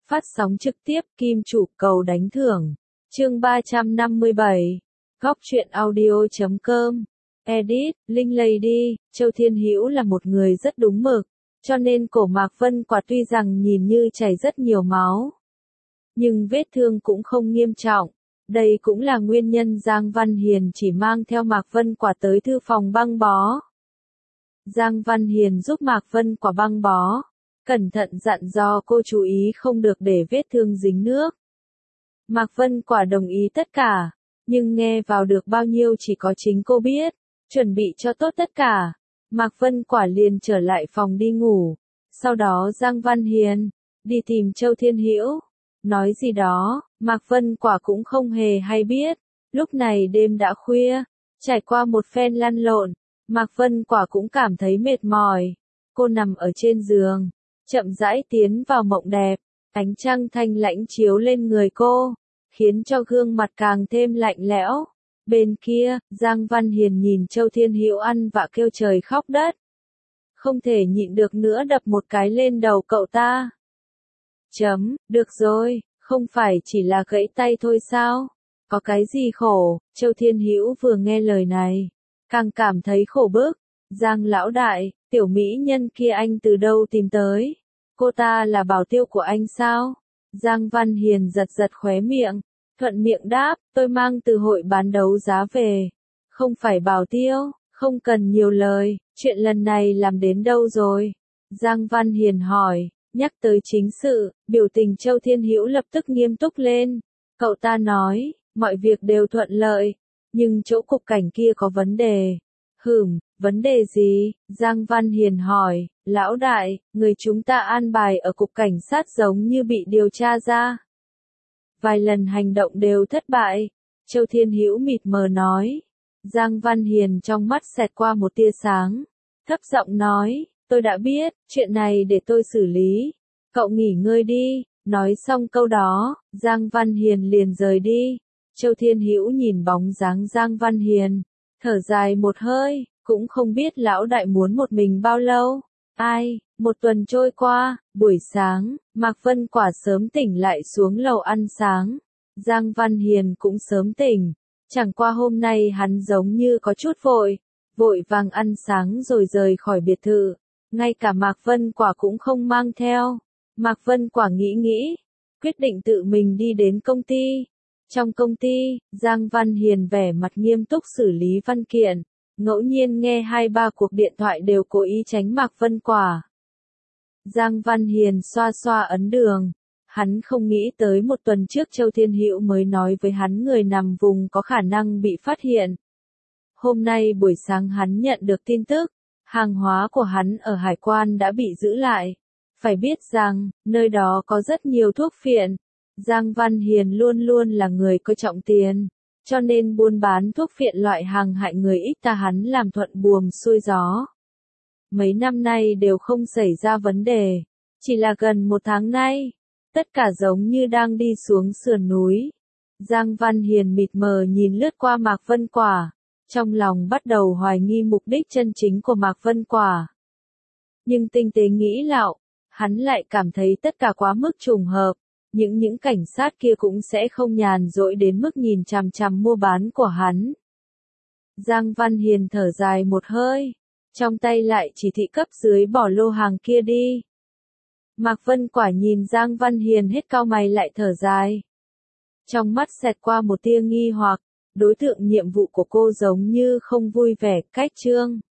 Phát sóng trực tiếp Kim Chủ cầu đánh thưởng. Chương 357. Góc truyện audio.com. Edit, Linh Lady, Châu Thiên Hữu là một người rất đúng mực, cho nên cổ Mạc Vân Quả tuy rằng nhìn như chảy rất nhiều máu, nhưng vết thương cũng không nghiêm trọng. Đây cũng là nguyên nhân Giang Văn Hiền chỉ mang theo Mạc Vân Quả tới thư phòng băng bó. Giang Văn Hiền giúp Mạc Vân Quả băng bó, cẩn thận dặn dò cô chú ý không được để vết thương dính nước. Mạc Vân Quả đồng ý tất cả, nhưng nghe vào được bao nhiêu chỉ có chính cô biết. Chuẩn bị cho tốt tất cả, Mạc Vân Quả liền trở lại phòng đi ngủ. Sau đó Giang Văn Hiền đi tìm Châu Thiên Hữu, nói gì đó, Mạc Vân Quả cũng không hề hay biết. Lúc này đêm đã khuya, trải qua một phen lăn lộn, Mạc Vân Quả cũng cảm thấy mệt mỏi. Cô nằm ở trên giường, chậm rãi tiến vào mộng đẹp, ánh trăng thanh lãnh chiếu lên người cô, khiến cho gương mặt càng thêm lạnh lẽo. Bên kia, Giang Văn Hiền nhìn Châu Thiên Hữu ăn vạ kêu trời khóc đất. Không thể nhịn được nữa đập một cái lên đầu cậu ta. Được rồi, không phải chỉ là gãy tay thôi sao? Có cái gì khổ? Châu Thiên Hữu vừa nghe lời này, càng cảm thấy khổ bức. Giang lão đại, tiểu mỹ nhân kia anh từ đâu tìm tới? Cô ta là bảo tiêu của anh sao? Giang Văn Hiền giật giật khóe miệng, thuận miệng đáp, tôi mang từ hội bán đấu giá về. Không phải bảo tiêu, không cần nhiều lời, chuyện lần này làm đến đâu rồi? Giang Văn Hiền hỏi, nhắc tới chính sự, biểu tình Châu Thiên Hữu lập tức nghiêm túc lên. Cậu ta nói, mọi việc đều thuận lợi, nhưng chỗ cục cảnh kia có vấn đề. Vấn đề gì? Giang Văn Hiền hỏi, lão đại, người chúng ta an bài ở cục cảnh sát giống như bị điều tra ra. Vài lần hành động đều thất bại. Châu Thiên Hữu mịt mờ nói. Giang Văn Hiền trong mắt xẹt qua một tia sáng, thấp giọng nói, tôi đã biết, chuyện này để tôi xử lý. Cậu nghỉ ngơi đi. Nói xong câu đó, Giang Văn Hiền liền rời đi. Châu Thiên Hữu nhìn bóng dáng Giang Văn Hiền, thở dài một hơi, cũng không biết lão đại muốn một mình bao lâu. Một tuần trôi qua, buổi sáng, Mạc Vân Quả sớm tỉnh lại xuống lầu ăn sáng. Giang Văn Hiền cũng sớm tỉnh, chẳng qua hôm nay hắn giống như có chút vội vàng ăn sáng rồi rời khỏi biệt thự. Ngay cả Mạc Vân Quả cũng không mang theo. Mạc Vân Quả nghĩ, quyết định tự mình đi đến công ty. Trong công ty, Giang Văn Hiền vẻ mặt nghiêm túc xử lý văn kiện, ngẫu nhiên nghe 2-3 cuộc điện thoại đều cố ý tránh Mạc Vân Quả. Giang Văn Hiền xoa xoa ấn đường, hắn không nghĩ tới một tuần trước Châu Thiên Hữu mới nói với hắn người nằm vùng có khả năng bị phát hiện. Hôm nay buổi sáng hắn nhận được tin tức, hàng hóa của hắn ở hải quan đã bị giữ lại. Phải biết rằng, nơi đó có rất nhiều thuốc phiện. Giang Văn Hiền luôn luôn là người coi trọng tiền, cho nên buôn bán thuốc phiện loại hàng hại người ít ta hắn làm thuận buồm xuôi gió. Mấy năm nay đều không xảy ra vấn đề, chỉ là gần một tháng nay, tất cả giống như đang đi xuống sườn núi. Giang Văn Hiền mịt mờ nhìn lướt qua Mạc Vân Quả, trong lòng bắt đầu hoài nghi mục đích chân chính của Mạc Vân Quả. Nhưng tinh tế nghĩ lại, hắn lại cảm thấy tất cả quá mức trùng hợp. Những cảnh sát kia cũng sẽ không nhàn rỗi đến mức nhìn chằm chằm mua bán của hắn. Giang Văn Hiền thở dài một hơi, trong tay lại chỉ thị cấp dưới bỏ lô hàng kia đi. Mạc Vân Quả nhìn Giang Văn Hiền hết cau mày lại thở dài. Trong mắt xẹt qua một tia nghi hoặc, đối tượng nhiệm vụ của cô giống như không vui vẻ, cách chương.